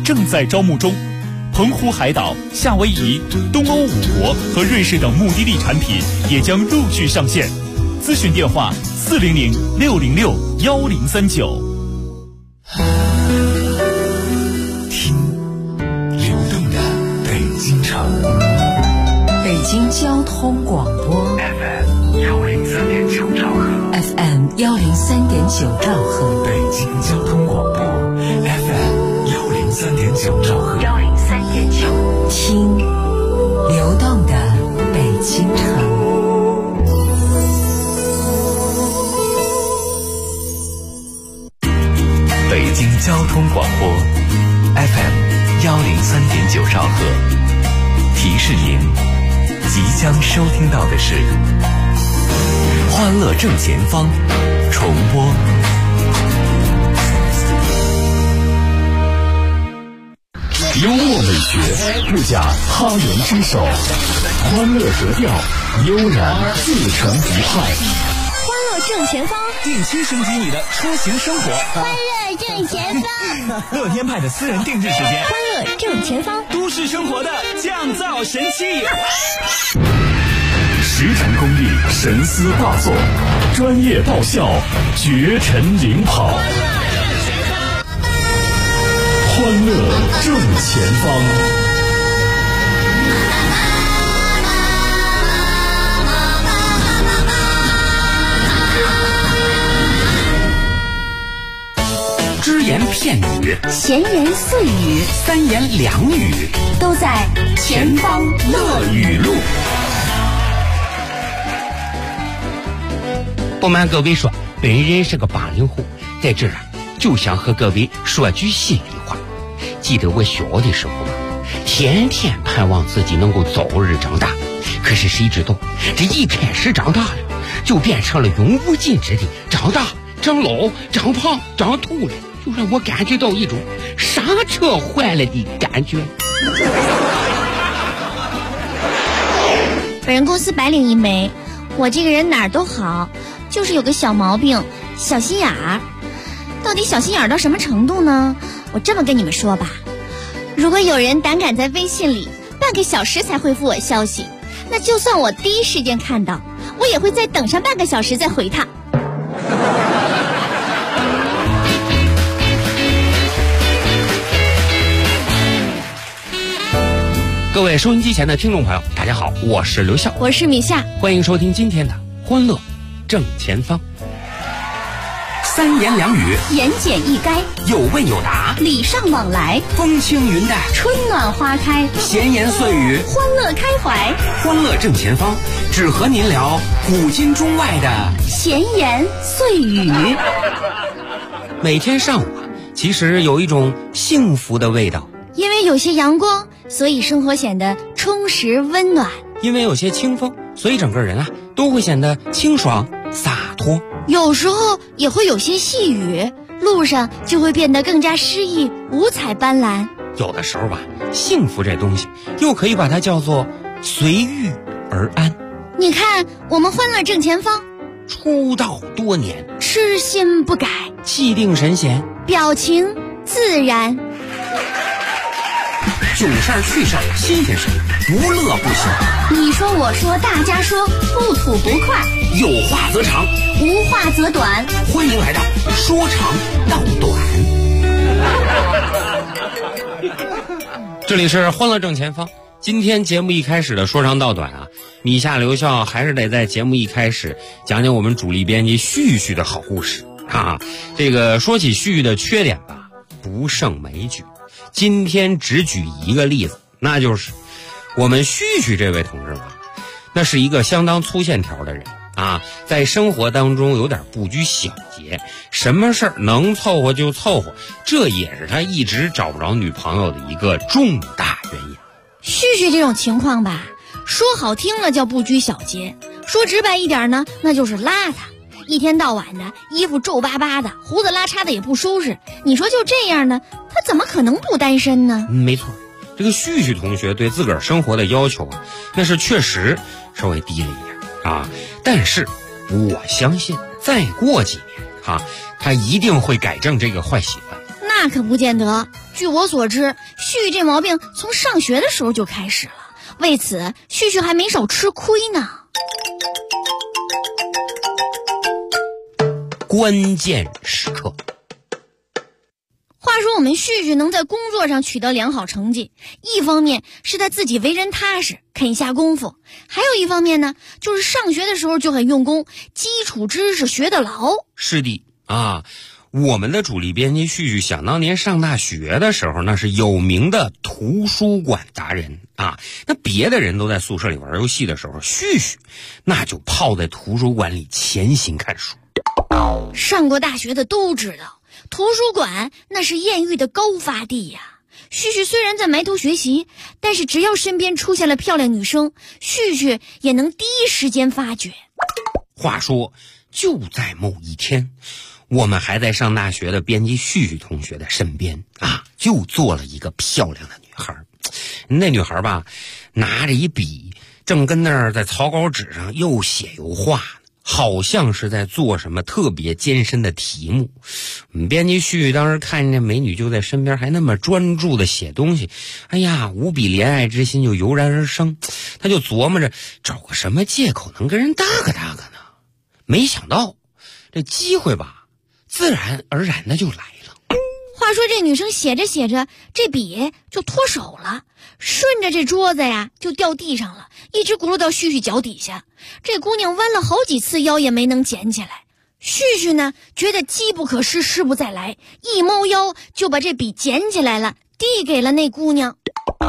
正在招募中。澎湖海岛、夏威夷、东欧5国和瑞士等目的地产品也将陆续上线。咨询电话400-606-1039。 听流动的北京城， 北京交通广播 FM103.9兆赫 ，FM103.9兆赫， 北京交通广播 FM103.9兆赫 ，103.9，听流动的北京城。 北京交通广播 FM103.9兆赫，提示您即将收听到的是欢乐正前方重播。幽默美学不假他人之手，欢乐格调悠然自成一派。 欢乐正前方， 定期升级你的出行生活。 欢乐正前方， 乐天派的私人定制时间。 欢乐正前方， 都市生活的降噪神器。 实诚功力，神思大作，专业爆笑，绝尘领跑。欢乐正前方。 只言片语， 闲言碎语， 三言两语， 都在前方乐语录。 不瞒各位说，本人是个80后，在这儿就想和各位说句心里话。记得我小的时候天天盼望自己能够早日长大，可是谁知道这一开始长大了就变成了永无禁止的长大、长老、长胖、长秃了，就让我感觉到一种刹车坏了的感觉。 本人公司白领一枚，我这个人哪儿都好，就是有个小毛病，小心眼儿。到底小心眼儿到什么程度呢？我这么跟你们说吧，如果有人胆敢在微信里半个小时才回复我消息，那就算我第一时间看到，我也会再等上半个小时再回他。 各位收音机前的听众朋友，大家好，我是刘笑， 我是米夏， 欢迎收听今天的欢乐正前方。 三言两语， 言简意赅， 有问有答， 礼尚往来， 风轻云淡， 春暖花开， 闲言碎语， 欢乐开怀。 欢乐正前方，只和您聊古今中外的闲言碎语。 每天上午其实有一种幸福的味道， 因为有些阳光，所以生活显得充实温暖； 因为有些清风，所以整个人都会显得清爽洒脱。 有时候也会有些细雨，路上就会变得更加诗意，五彩斑斓。 有的时候幸福这东西又可以把它叫做随遇而安。 你看我们欢乐正前方出道多年， 痴心不改， 气定神闲， 表情自然。 囧事儿趣事儿新鲜事儿，无乐不休。 你说我说大家说，不吐不快， 有话则长， 无话则短。 欢迎来到说长道短。 这里是欢乐正前方。今天节目一开始的说长道短米夏刘笑还是得在节目一开始讲讲我们主力编辑旭旭的好故事这个说起旭旭的缺点不胜枚举。今天只举一个例子，那就是我们旭旭这位同志那是一个相当粗线条的人在生活当中有点不拘小节，什么事儿能凑合就凑合，这也是他一直找不着女朋友的一个重大原因。 旭旭这种情况说好听了叫不拘小节，说直白一点呢，那就是邋遢，一天到晚的衣服皱巴巴的，胡子拉碴的也不收拾。你说就这样呢，他怎么可能不单身呢？ 没错，这个旭旭同学对自个儿生活的要求那是确实稍微低了一点但是我相信再过几年他一定会改正这个坏习惯。 那那可不见得。据我所知，旭旭这毛病从上学的时候就开始了，为此旭旭还没少吃亏呢。 关键时刻。 话说我们旭旭能在工作上取得良好成绩，一方面是他自己为人踏实，肯下功夫，还有一方面呢，就是上学的时候就很用功，基础知识学得牢。 是的啊，我们的主力编辑旭旭想当年上大学的时候，那是有名的图书馆达人啊。那别的人都在宿舍里玩游戏的时候，旭旭那就泡在图书馆里潜心看书。 上过大学的都知道，图书馆那是艳遇的高发地呀。旭旭虽然在埋头学习，但是只要身边出现了漂亮女生，旭旭也能第一时间发觉。 话说，就在某一天，我们还在上大学的编辑旭旭同学的身边啊，就坐了一个漂亮的女孩。那女孩吧，拿着一笔，正跟那儿在草稿纸上又写又画呢，好像是在做什么特别艰深的题目。我们编辑旭旭当时看见这美女就在身边，还那么专注的写东西，哎呀，无比怜爱之心就油然而生。他就琢磨着找个什么借口能跟人搭个呢。没想到这机会吧，自然而然的就来了。 话说这女生写着写着，这笔就脱手了，顺着这桌子呀就掉地上了，一直轱辘到旭旭脚底下。这姑娘弯了好几次腰也没能捡起来。旭旭呢，觉得机不可失，失不再来，一猫腰就把这笔捡起来了，递给了那姑娘。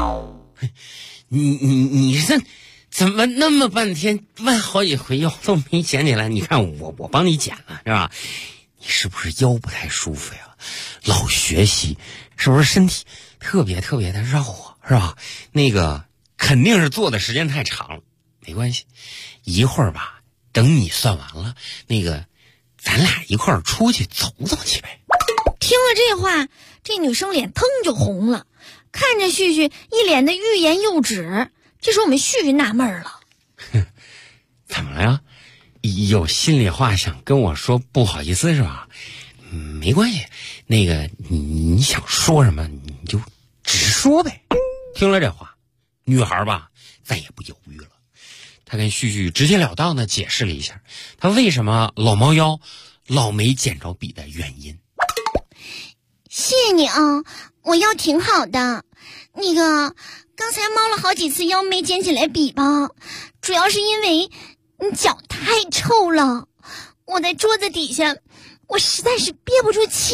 你这怎么那么半天弯好几回腰都没捡起来？你看我帮你捡了是吧？你是不是腰不太舒服呀？老学习是不是身体特别的绕啊，是吧？那个肯定是坐的时间太长了。没关系，一会儿吧，等你算完了，那个咱俩一块儿出去走走去呗。 听了这话，这女生脸腾就红了，看着旭旭一脸的欲言又止。这时我们旭旭纳闷了， 怎么了呀？有心里话想跟我说，不好意思是吧？没关系，那个你想说什么你就直说呗。听了这话，女孩吧再也不犹豫了，她跟旭旭直截了当的解释了一下她为什么老猫腰老没捡着笔的原因。 谢谢你啊，我腰挺好的。那个刚才猫了好几次腰没捡起来笔吧，主要是因为你脚太臭了，我在桌子底下，我实在是憋不住气。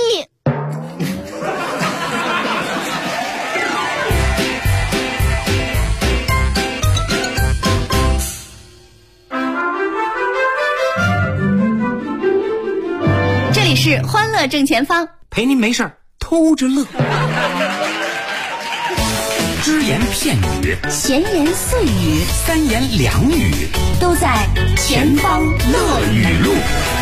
这里是欢乐正前方， 陪您没事儿偷着乐。只言片语， 闲言碎语， 三言两语， 都在前方乐语录。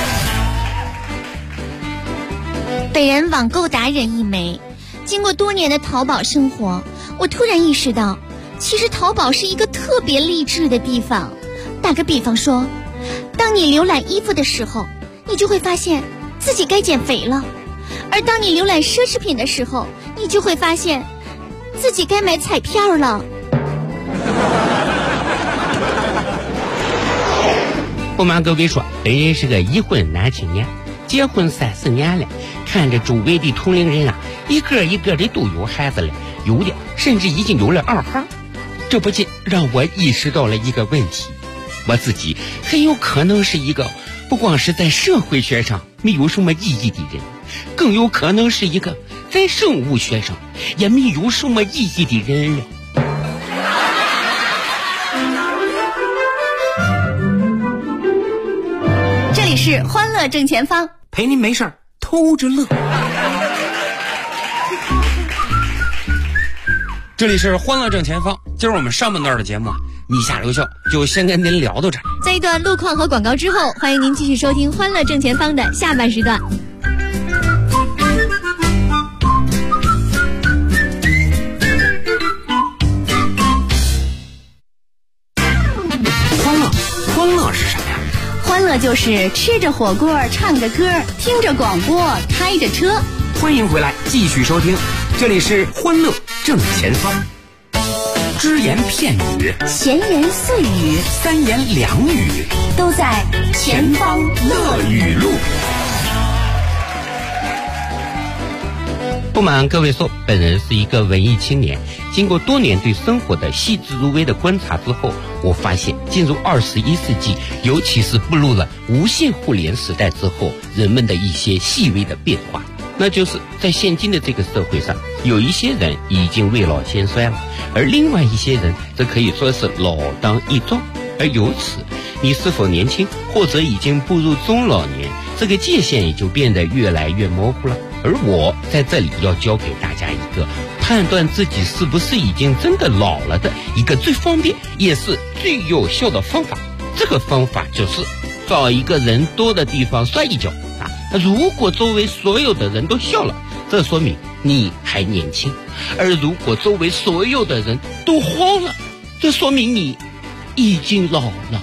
本人网购达人一枚，经过多年的淘宝生活，我突然意识到，其实淘宝是一个特别励志的地方。打个比方说，当你浏览衣服的时候，你就会发现自己该减肥了；而当你浏览奢侈品的时候，你就会发现自己该买彩票了。 不瞒各位说，本人是个已婚男青年，结婚30年了，看着周围的同龄人啊，一个一个的都有孩子了，有的甚至已经有了2孩。这不禁让我意识到了一个问题，我自己很有可能是一个不光是在社会学上没有什么意义的人，更有可能是一个在生物学上也没有什么意义的人了。 这里是欢乐正前方， 陪您没事儿偷着乐。 这里是欢乐正前方，今儿我们上半段的节目啊，米下留校就先跟您聊到这儿。 在一段路况和广告之后，欢迎您继续收听欢乐正前方的下半时段。 欢乐是什么呀？ 欢乐就是吃着火锅，唱着歌，听着广播，开着车。 欢迎回来继续收听，这里是欢乐正前方。只言片语， 闲言碎语， 三言两语， 都在前方乐语录。 不瞒各位说，本人是一个文艺青年，经过多年对生活的细致入微的观察之后，我发现进入21世纪，尤其是步入了无线互联时代之后，人们的一些细微的变化。那就是在现今的这个社会上，有一些人已经未老先衰了，而另外一些人则可以说是老当益壮。而由此，你是否年轻或者已经步入中老年，这个界限也就变得越来越模糊了。而我在这里要教给大家一个判断自己是不是已经真的老了的一个最方便也是最有效的方法。这个方法就是找一个人多的地方摔一跤啊！如果周围所有的人都笑了，这说明你还年轻；而如果周围所有的人都慌了，这说明你已经老了。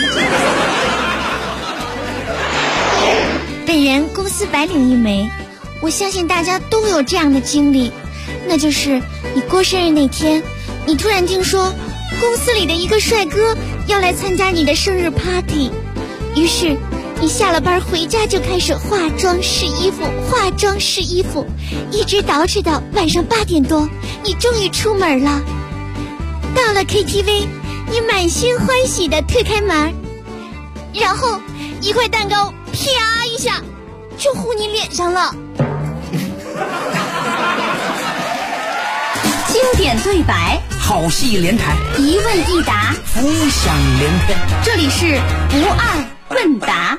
本人公司白领一枚，我相信大家都有这样的经历，那就是你过生日那天，你突然听说公司里的一个帅哥要来参加你的生日 party， 于是你下了班回家就开始化妆试衣服，一直捯饬到晚上8点多，你终于出门了。到了 KTV， 你满心欢喜地推开门，然后一块蛋糕啪一下就糊你脸上了。 经典对白， 好戏连台， 一问一答， 浮想联翩。 这里是不二问答。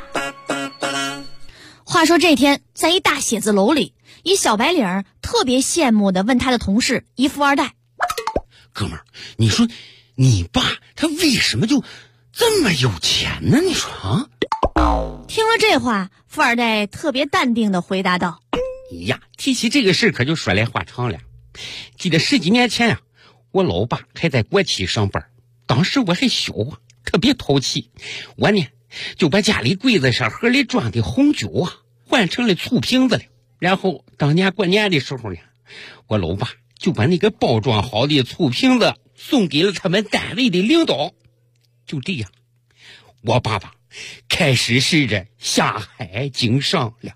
话说这天，在一大写字楼里，一小白领特别羡慕地问他的同事，一富二代： 哥们儿，你说你爸他为什么就这么有钱呢？你说啊？ 听了这话，富二代特别淡定地回答道： 呀，提起这个事可就说来话长了。记得10几年前呀，我老爸还在国企上班，当时我还小啊，特别淘气。我呢就把家里柜子上盒里装的红酒啊换成了醋瓶子了。然后当年过年的时候呢，我老爸就把那个包装好的醋瓶子送给了他们单位的领导。就这样，我爸爸开始试着下海经商了。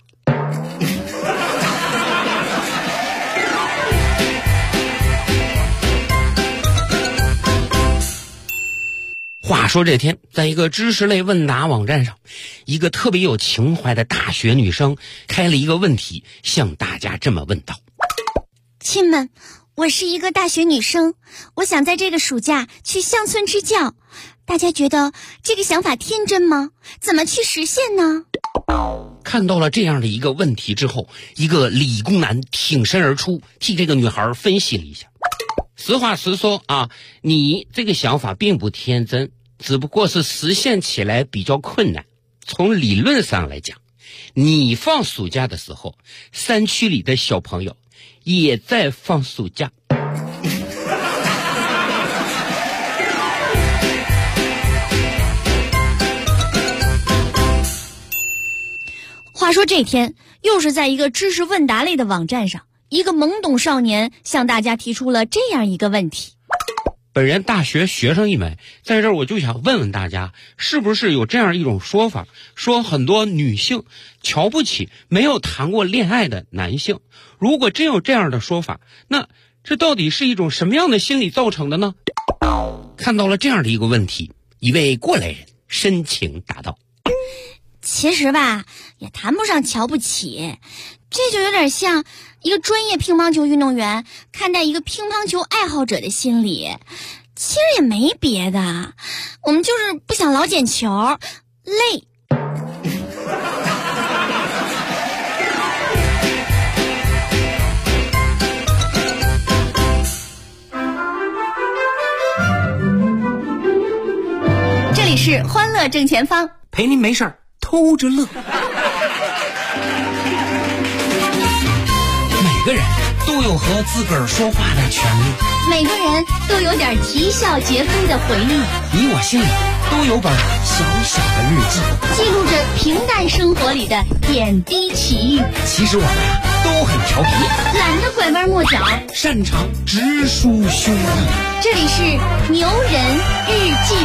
话说这天，在一个知识类问答网站上，一个特别有情怀的大学女生开了一个问题，向大家这么问道： 亲们，我是一个大学女生，我想在这个暑假去乡村支教，大家觉得这个想法天真吗？怎么去实现呢？ 看到了这样的一个问题之后，一个理工男挺身而出，替这个女孩分析了一下。实话实说啊，你这个想法并不天真，只不过是实现起来比较困难。从理论上来讲，你放暑假的时候，山区里的小朋友也在放暑假。 话说这天，又是在一个知识问答类的网站上，一个懵懂少年向大家提出了这样一个问题： 本人大学学生一枚，在这儿我就想问问大家，是不是有这样一种说法，说很多女性瞧不起没有谈过恋爱的男性？如果真有这样的说法，那这到底是一种什么样的心理造成的呢？看到了这样的一个问题，一位过来人深情答道： 其实吧，也谈不上瞧不起，这就有点像一个专业乒乓球运动员看待一个乒乓球爱好者的心理。其实也没别的，我们就是不想老捡球，累。 这里是欢乐正前方， 陪您没事儿偷着乐。每个人都有和自个儿说话的权利， 每个人都有点啼笑皆非的回忆， 你我心里都有本小小的日记， 记录着平淡生活里的点滴奇遇。 其实我们都很调皮， 懒得拐弯抹角， 擅长直抒胸臆。 这里是牛人日记。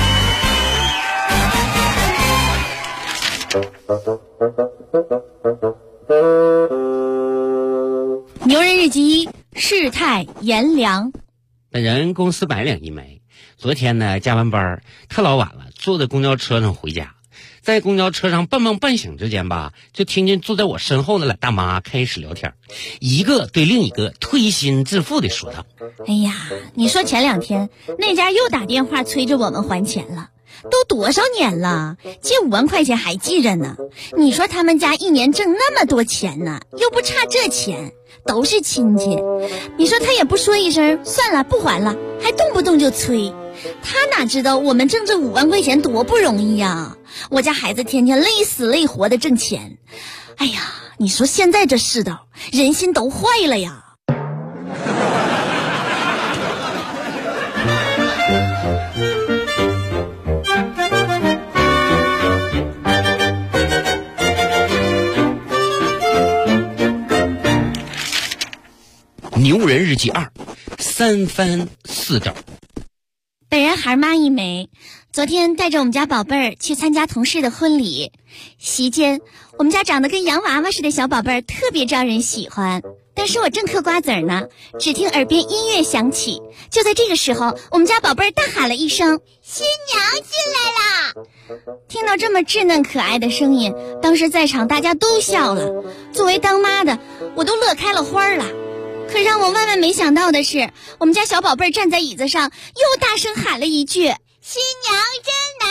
牛人日记，世态炎凉。 本人公司白领一枚，昨天呢加完班特老晚了，坐在公交车上回家，在公交车上半梦半醒之间吧，就听见坐在我身后的俩大妈开始聊天，一个对另一个推心置腹的说道： 哎呀，你说前2天那家又打电话催着我们还钱了，都多少年了，借5万块钱还记着呢。你说他们家一年挣那么多钱呢，又不差这钱，都是亲戚，你说他也不说一声算了不还了，还动不动就催。他哪知道我们挣这5万块钱多不容易呀！我家孩子天天累死累活的挣钱，哎呀，你说现在这世道，人心都坏了呀。 牛人日记2，三番四找。 本人孩妈一枚，昨天带着我们家宝贝儿去参加同事的婚礼。席间，我们家长得跟洋娃娃似的小宝贝儿特别招人喜欢。但是我正嗑瓜子儿呢，只听耳边音乐响起。就在这个时候，我们家宝贝儿大喊了一声：“新娘进来啦！”听到这么稚嫩可爱的声音，当时在场大家都笑了。作为当妈的，我都乐开了花了。可让我万万没想到的是，我们家小宝贝儿站在椅子上，又大声喊了一句：“新娘真难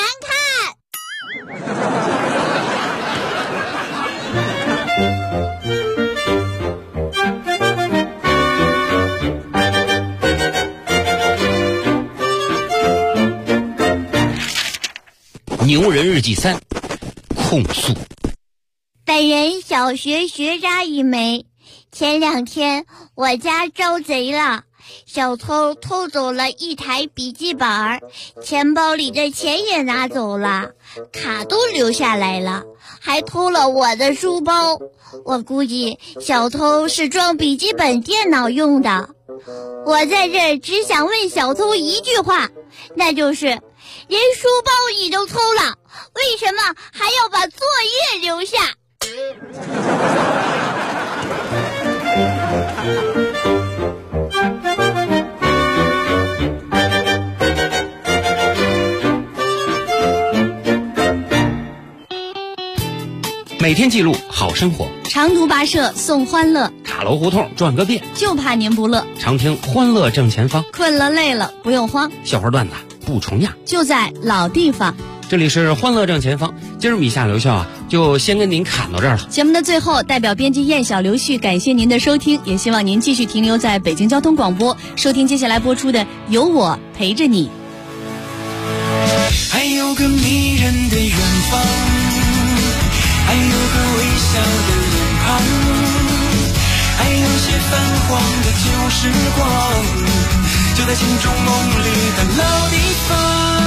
看！”牛人日记3，控诉。 本人小学学渣一枚。前2天我家招贼了，小偷偷走了1台笔记本，钱包里的钱也拿走了，卡都留下来了，还偷了我的书包。我估计小偷是装笔记本电脑用的。我在这儿只想问小偷一句话，那就是人书包你都偷了，为什么还要把作业留下？ 每天记录好生活， 长途跋涉送欢乐， 塔楼胡同转个遍， 就怕您不乐。 常听欢乐正前方， 困了累了不用慌， 笑话段子不重样， 就在老地方。 这里是欢乐正前方，今儿米夏留校就先跟您侃到这儿了。 节目的最后，代表编辑燕小刘旭感谢您的收听，也希望您继续停留在北京交通广播，收听接下来播出的《有我陪着你》。 还有个迷人的远方，还有个微笑的脸庞，还有些泛黄的旧时光，就在心中梦里的老地方。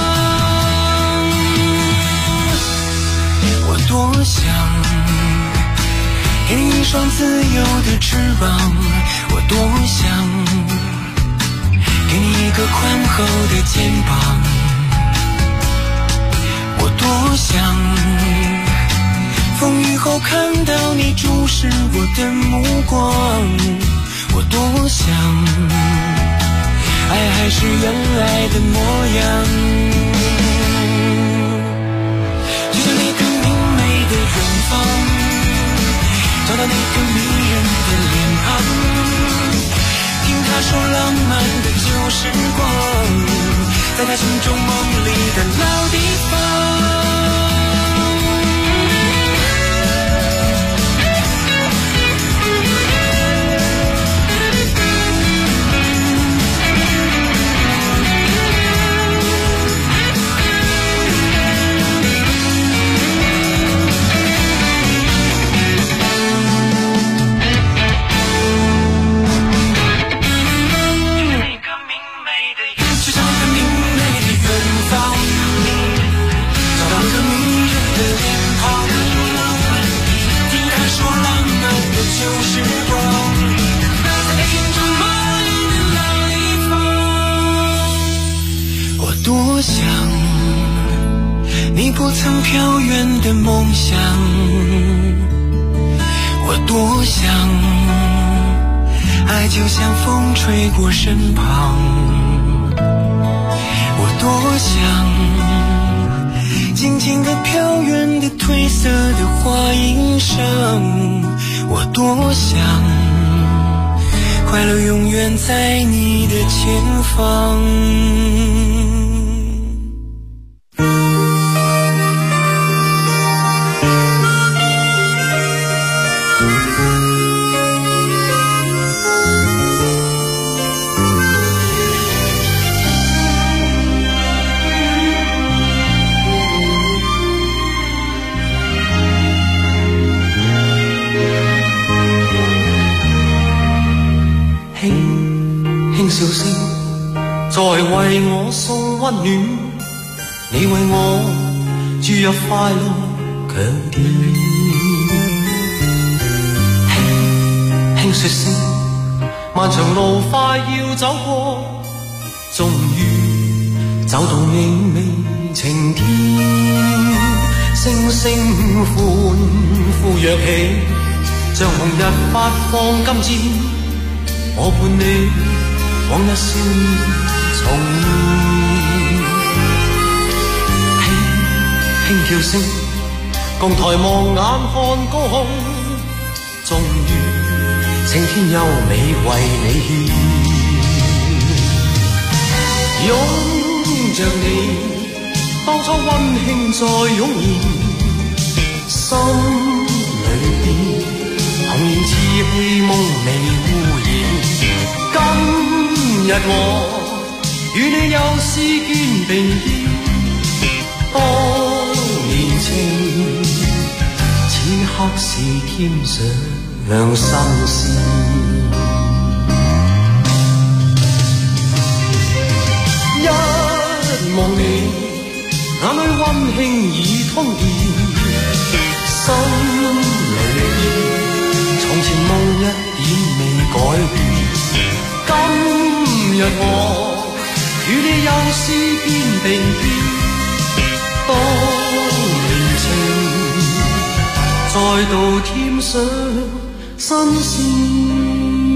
我多想给你一双自由的翅膀，我多想给你一个宽厚的肩膀，我多想风雨后看到你注视我的目光，我多想爱还是原来的模样，就像那个明媚的远方，找到那个迷人的脸庞，听他说浪漫的旧时光，在他心中梦里的老地方。 不曾飘远的梦想，我多想爱就像风吹过身旁，我多想静静地飘远的褪色的花衣裳，我多想快乐永远在你的前方。笑聲在為我送溫暖，你為我注入快樂強電。輕輕說聲，漫長路快要走過，終於走到明媚晴天。星星歡呼躍起，像紅日發放金箭，我伴你往日少年重現，輕輕叫聲，共抬望眼看高空，終於晴天優美為你獻。擁着你，當初溫馨再湧現，心裏邊童年稚氣夢未污染。今日我與你又是肩並肩，當年情此刻是添上新鮮。一望你眼裏溫馨已通電，心裏邊從前夢一點未改變。今日我與你又是肩並肩，當年情再度添上新鮮。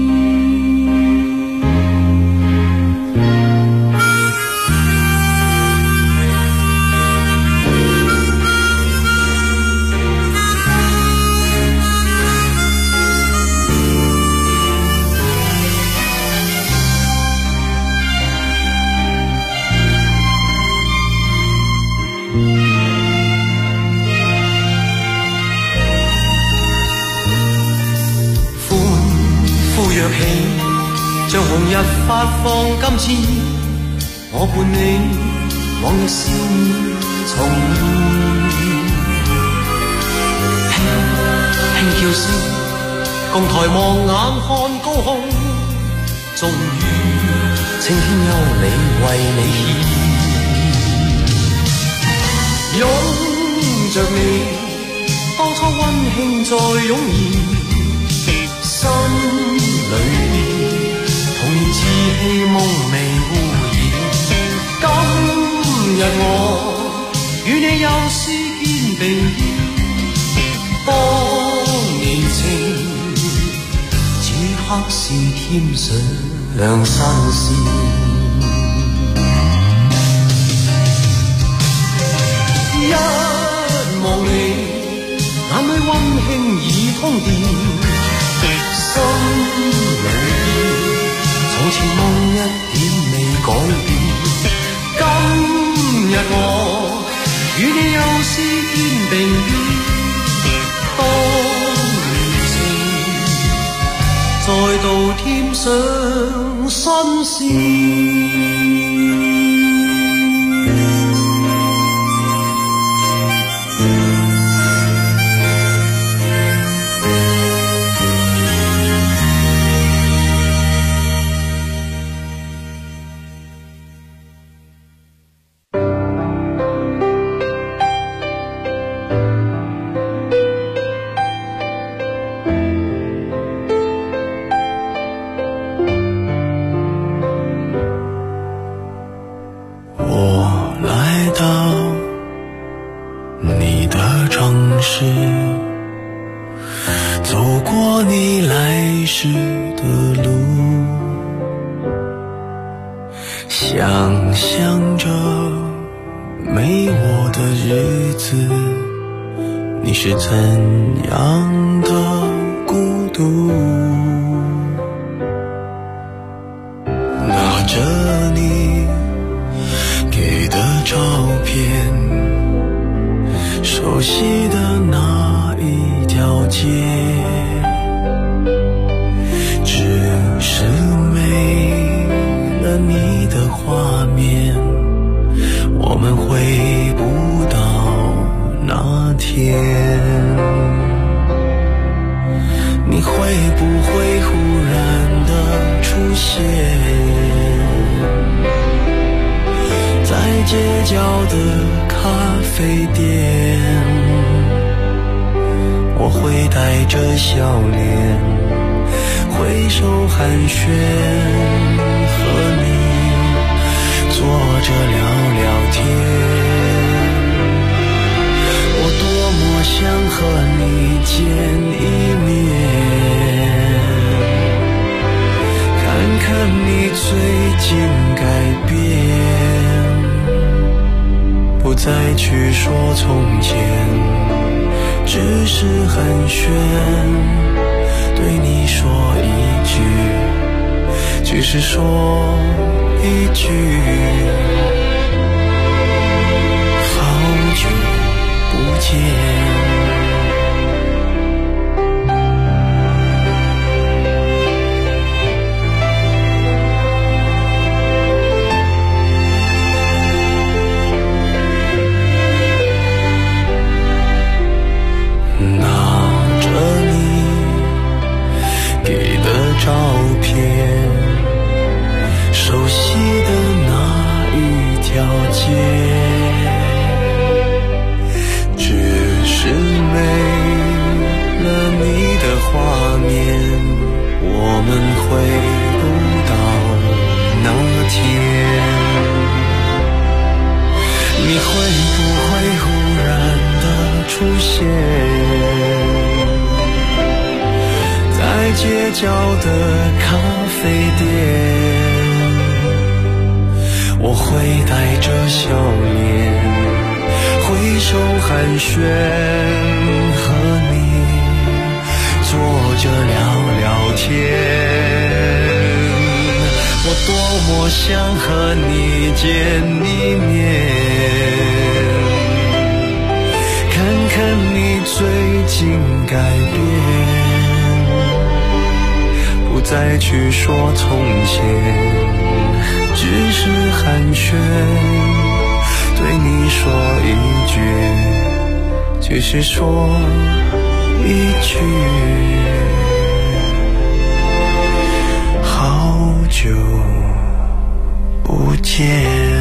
像紅日發放金箭，我伴你往日笑面重現。輕叫聲，共抬望眼看高空，終於青天優美為你獻。擁着你，當初溫馨再湧現，心裏邊童年稚氣夢未污染。今日我與你又是肩並肩，當年情此刻是添上新鮮。一望你眼裏溫馨已通電，心裏從前夢一點未改變。今日我與你又是肩並肩，當年情再度添上新鮮。 想象着没我的日子，你是怎样的孤独？拿着你给的照片，熟悉的那一条街，只是没了你的画面，我们回不到那天。你会不会忽然的出现在街角的咖啡店？我会带着笑脸挥手寒暄，和你坐着聊聊天。我多么想和你见一面，看看你最近改变，不再去说从前，只是寒暄，对你说一句，只是说一句，好久不见。照片，熟悉的那一条街，只是没了你的画面，我们回不到那天。你会不会忽然的出现在街角的咖啡店？我会带着笑脸挥手寒暄，和你坐着聊聊天。我多么想和你见一面，看看你最近改变，不再去说从前，只是寒暄，对你说一句，只是说一句，好久不见。